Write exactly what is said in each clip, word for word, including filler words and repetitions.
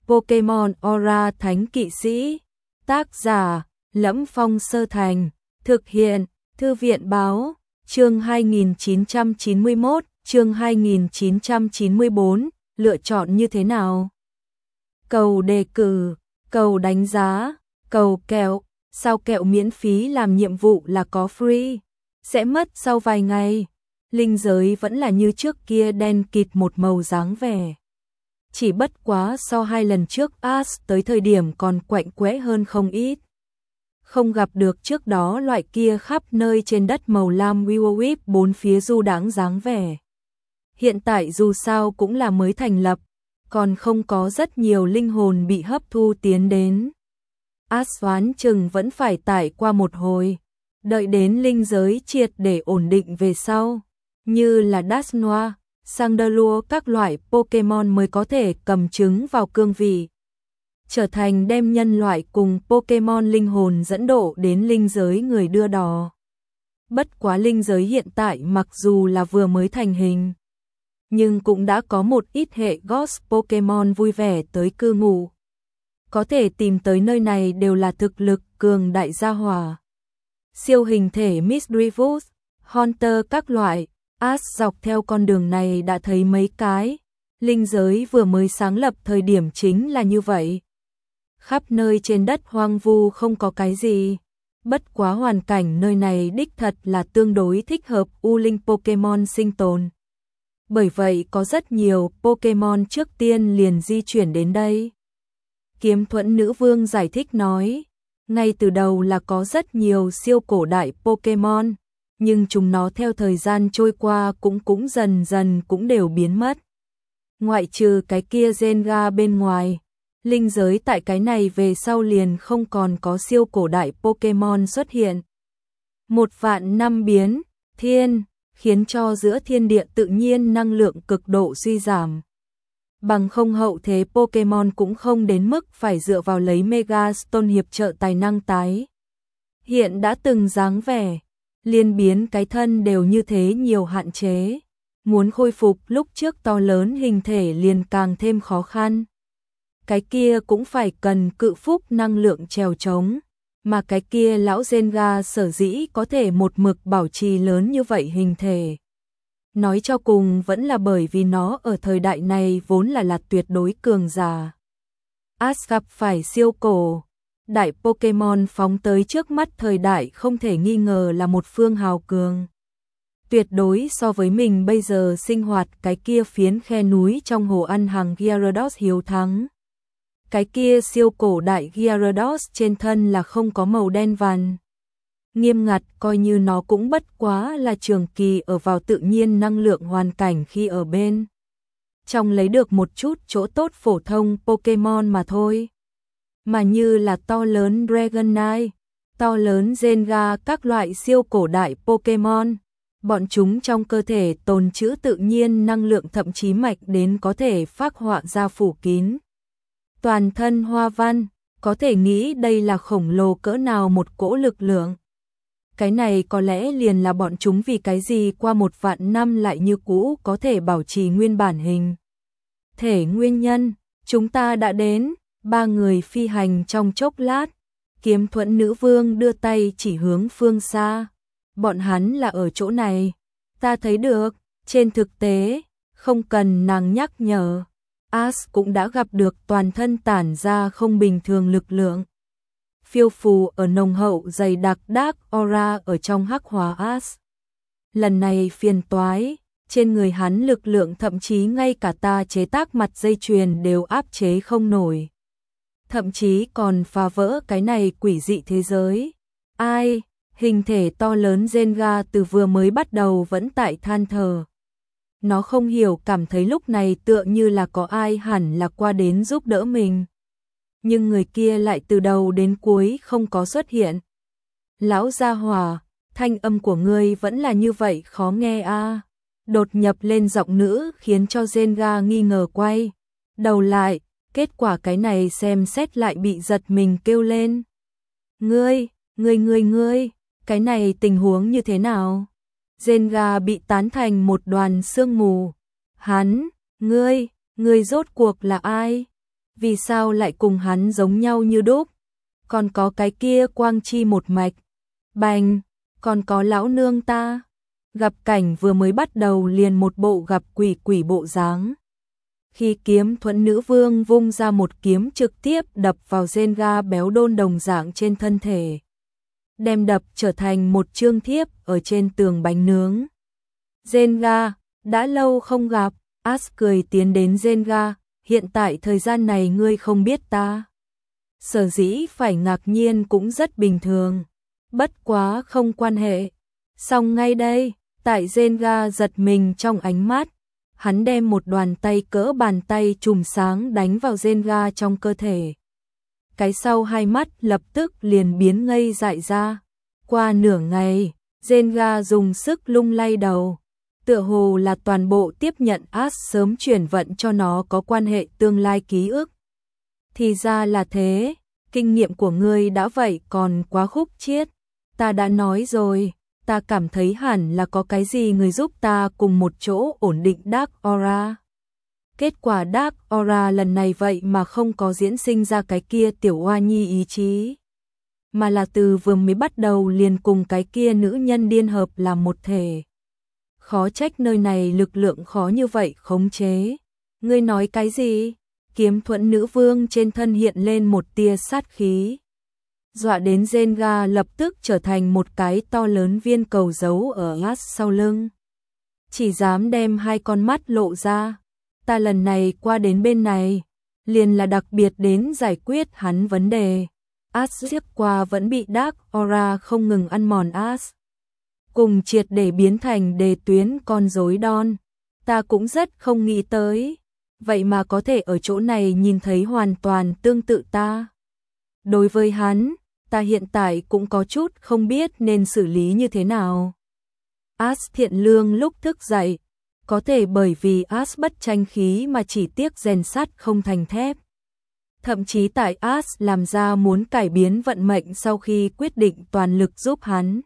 Pokemon Aura Thánh Kỵ Sĩ. Tác giả: Lẫm Phong Sơ Thành. Thực hiện: Thư viện báo. Chương hai nghìn chín trăm chín mươi mốt, chương hai nghìn chín trăm chín mươi bốn, lựa chọn như thế nào? Cầu đề cử, cầu đánh giá, cầu kẹo, sao kẹo miễn phí làm nhiệm vụ là có free, sẽ mất sau vài ngày. Linh giới vẫn là như trước kia đen kịt một màu dáng vẻ. Chỉ bất quá so hai lần trước Ash tới thời điểm còn quạnh quẽ hơn không ít. Không gặp được trước đó loại kia khắp nơi trên đất màu lam Wiwowip bốn phía du đãng dáng vẻ. Hiện tại dù sao cũng là mới thành lập, còn không có rất nhiều linh hồn bị hấp thu tiến đến. Ash đoán chừng vẫn phải tải qua một hồi, đợi đến linh giới triệt để ổn định về sau, như là Dusknoir, Chandelure các loại Pokemon mới có thể cầm trứng vào cương vị, trở thành đem nhân loại cùng Pokemon linh hồn dẫn độ đến linh giới người đưa đò. Bất quá linh giới hiện tại mặc dù là vừa mới thành hình, nhưng cũng đã có một ít hệ Ghost Pokemon vui vẻ tới cư ngụ. Có thể tìm tới nơi này đều là thực lực cường đại gia hỏa. Siêu hình thể Misdreavus, Haunter các loại, Ash dọc theo con đường này đã thấy mấy cái. Linh giới vừa mới sáng lập thời điểm chính là như vậy. Khắp nơi trên đất hoang vu không có cái gì. Bất quá hoàn cảnh nơi này đích thật là tương đối thích hợp U Linh Pokemon sinh tồn. Bởi vậy có rất nhiều Pokemon trước tiên liền di chuyển đến đây. Kiếm Thuẫn Nữ Vương giải thích nói, ngay từ đầu là có rất nhiều siêu cổ đại Pokemon, nhưng chúng nó theo thời gian trôi qua cũng cũng dần dần cũng đều biến mất. Ngoại trừ cái kia Zenga bên ngoài, linh giới tại cái này về sau liền không còn có siêu cổ đại Pokemon xuất hiện. Một vạn năm biến, thiên, khiến cho giữa thiên địa tự nhiên năng lượng cực độ suy giảm. Bằng không hậu thế Pokemon cũng không đến mức phải dựa vào lấy Mega Stone hiệp trợ tài năng tái. Hiện đã từng dáng vẻ, liên biến cái thân đều như thế nhiều hạn chế. Muốn khôi phục lúc trước to lớn hình thể liền càng thêm khó khăn. Cái kia cũng phải cần cự phúc năng lượng trèo trống, mà cái kia lão Zenga sở dĩ có thể một mực bảo trì lớn như vậy hình thể. Nói cho cùng vẫn là bởi vì nó ở thời đại này vốn là là tuyệt đối cường giả. Ash gặp phải siêu cổ đại Pokemon phóng tới trước mắt thời đại không thể nghi ngờ là một phương hào cường. Tuyệt đối so với mình bây giờ sinh hoạt cái kia phiến khe núi trong hồ ăn hàng Gyarados hiếu thắng. Cái kia siêu cổ đại Gyarados trên thân là không có màu đen vằn. Nghiêm ngặt coi như nó cũng bất quá là trường kỳ ở vào tự nhiên năng lượng hoàn cảnh khi ở bên trong lấy được một chút chỗ tốt phổ thông Pokemon mà thôi. Mà như là to lớn Dragonite, to lớn Zenga các loại siêu cổ đại Pokemon, bọn chúng trong cơ thể tồn trữ tự nhiên năng lượng thậm chí mạnh đến có thể phác họa ra phủ kín. Toàn thân hoa văn, có thể nghĩ đây là khổng lồ cỡ nào một cỗ lực lượng. Cái này có lẽ liền là bọn chúng vì cái gì qua một vạn năm lại như cũ có thể bảo trì nguyên bản hình thể nguyên nhân. Chúng ta đã đến. Ba người phi hành trong chốc lát, Kiếm Thuẫn Nữ Vương đưa tay chỉ hướng phương xa. Bọn hắn là ở chỗ này, ta thấy được. Trên thực tế, không cần nàng nhắc nhở, Ash cũng đã gặp được toàn thân tản ra không bình thường lực lượng. Phiêu phù ở nồng hậu dày đặc Dark Aura ở trong hắc hóa Ash. Lần này phiền toái, trên người hắn lực lượng thậm chí ngay cả ta chế tác mặt dây chuyền đều áp chế không nổi. Thậm chí còn phá vỡ cái này quỷ dị thế giới. Ai, hình thể to lớn Zenga từ vừa mới bắt đầu vẫn tại than thở. Nó không hiểu cảm thấy lúc này tựa như là có ai hẳn là qua đến giúp đỡ mình. Nhưng người kia lại từ đầu đến cuối không có xuất hiện. Lão gia hỏa, thanh âm của ngươi vẫn là như vậy khó nghe a. À. Đột nhập lên giọng nữ khiến cho Zenga nghi ngờ quay đầu lại. Kết quả cái này xem xét lại bị giật mình kêu lên. Ngươi, ngươi ngươi ngươi, cái này tình huống như thế nào? Zenga bị tán thành một đoàn sương mù. Hắn, ngươi, ngươi rốt cuộc là ai? Vì sao lại cùng hắn giống nhau như đúc? Còn có cái kia quang chi một mạch. Bành, còn có lão nương ta. Gặp cảnh vừa mới bắt đầu liền một bộ gặp quỷ quỷ bộ dáng. Khi kiếm thuẫn nữ vương vung ra một kiếm trực tiếp đập vào Zenga béo đôn đồng dạng trên thân thể. Đem đập trở thành một chương thiếp ở trên tường bánh nướng. Zenga, đã lâu không gặp, Ash cười tiến đến Zenga, hiện tại thời gian này ngươi không biết ta. Sở dĩ phải ngạc nhiên cũng rất bình thường, bất quá không quan hệ. Xong ngay đây, tại Zenga giật mình trong ánh mắt, hắn đem một đoàn tay cỡ bàn tay chùm sáng đánh vào Zenga trong cơ thể. Cái sau hai mắt lập tức liền biến ngây dại ra. Qua nửa ngày, Zenga dùng sức lung lay đầu, tựa hồ là toàn bộ tiếp nhận Ash sớm chuyển vận cho nó có quan hệ tương lai ký ức. Thì ra là thế, kinh nghiệm của ngươi đã vậy còn quá khúc chiết. Ta đã nói rồi, ta cảm thấy hẳn là có cái gì người giúp ta cùng một chỗ ổn định Dark Aura. Kết quả Dark Aura lần này vậy mà không có diễn sinh ra cái kia tiểu oa nhi ý chí, mà là từ vừa mới bắt đầu liền cùng cái kia nữ nhân điên hợp làm một thể. Khó trách nơi này lực lượng khó như vậy khống chế. Ngươi nói cái gì? Kiếm thuẫn nữ vương trên thân hiện lên một tia sát khí. Dọa đến Zenga lập tức trở thành một cái to lớn viên cầu giấu ở Ash sau lưng. Chỉ dám đem hai con mắt lộ ra. Ta lần này qua đến bên này, liền là đặc biệt đến giải quyết hắn vấn đề. Ash tiếp qua vẫn bị Dark Aura không ngừng ăn mòn Ash. Cùng triệt để biến thành đề tuyến con rối đon. Ta cũng rất không nghĩ tới. Vậy mà có thể ở chỗ này nhìn thấy hoàn toàn tương tự ta. Đối với hắn, ta hiện tại cũng có chút không biết nên xử lý như thế nào. Ash thiện lương lúc thức dậy, có thể bởi vì Ash bất tranh khí mà chỉ tiếc rèn sắt không thành thép. Thậm chí tại Ash làm ra muốn cải biến vận mệnh sau khi quyết định toàn lực giúp hắn.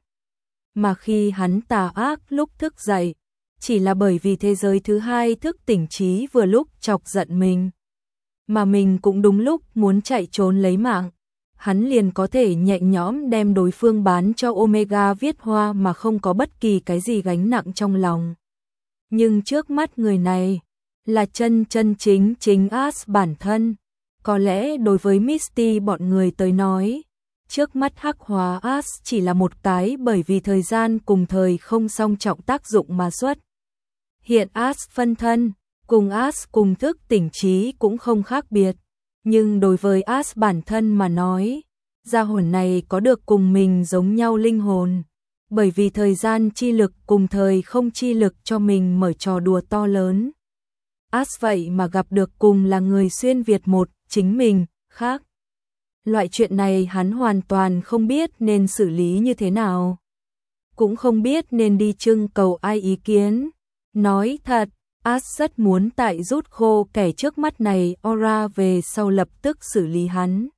Mà khi hắn tà ác lúc thức dậy, chỉ là bởi vì thế giới thứ hai thức tỉnh trí vừa lúc chọc giận mình. Mà mình cũng đúng lúc muốn chạy trốn lấy mạng. Hắn liền có thể nhẹ nhõm đem đối phương bán cho Omega viết hoa mà không có bất kỳ cái gì gánh nặng trong lòng. Nhưng trước mắt người này là chân chân chính chính Ash bản thân. Có lẽ đối với Misty bọn người tới nói, trước mắt hắc hóa Ash chỉ là một cái bởi vì thời gian cùng thời không song trọng tác dụng mà xuất. Hiện Ash phân thân, cùng Ash cùng thức tỉnh trí cũng không khác biệt. Nhưng đối với Ash bản thân mà nói, gia hồn này có được cùng mình giống nhau linh hồn. Bởi vì thời gian chi lực cùng thời không chi lực cho mình mở trò đùa to lớn. Ash vậy mà gặp được cùng là người xuyên Việt một, chính mình, khác. Loại chuyện này hắn hoàn toàn không biết nên xử lý như thế nào. Cũng không biết nên đi trưng cầu ai ý kiến. Nói thật, Ash rất muốn tại rút khô kẻ trước mắt này Aura về sau lập tức xử lý hắn.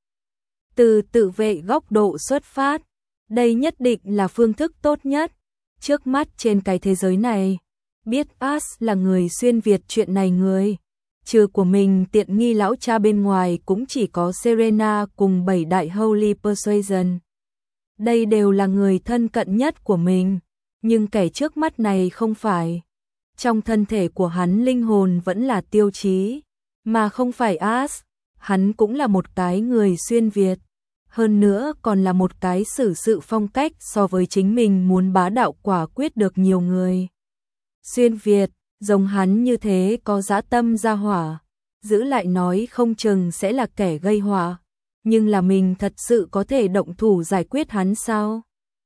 Từ tự vệ góc độ xuất phát, đây nhất định là phương thức tốt nhất. Trước mắt trên cái thế giới này, biết Ash là người xuyên Việt chuyện này người. Trừ của mình tiện nghi lão cha bên ngoài cũng chỉ có Serena cùng bảy đại Holy Persuasion. Đây đều là người thân cận nhất của mình, nhưng kẻ trước mắt này không phải. Trong thân thể của hắn linh hồn vẫn là tiêu chí, mà không phải Ash. Hắn cũng là một cái người xuyên Việt, hơn nữa còn là một cái xử sự phong cách so với chính mình muốn bá đạo quả quyết được nhiều người. Xuyên Việt, giống hắn như thế có dã tâm ra hỏa, giữ lại nói không chừng sẽ là kẻ gây họa, nhưng là mình thật sự có thể động thủ giải quyết hắn sao?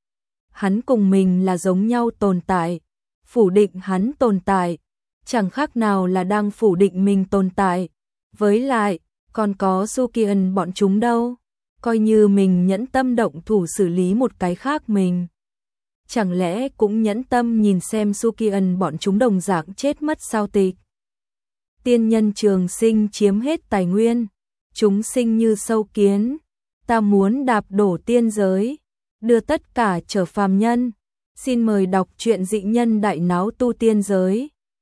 Hắn cùng mình là giống nhau tồn tại, phủ định hắn tồn tại, chẳng khác nào là đang phủ định mình tồn tại. Với lại, còn có Sukian bọn chúng đâu, coi như mình nhẫn tâm động thủ xử lý một cái khác mình. Chẳng lẽ cũng nhẫn tâm nhìn xem Sukian bọn chúng đồng dạng chết mất sao tịch. Tiên nhân trường sinh chiếm hết tài nguyên, chúng sinh như sâu kiến, ta muốn đạp đổ tiên giới, đưa tất cả trở phàm nhân. Xin mời đọc truyện Dị Nhân Đại Náo Tu Tiên Giới.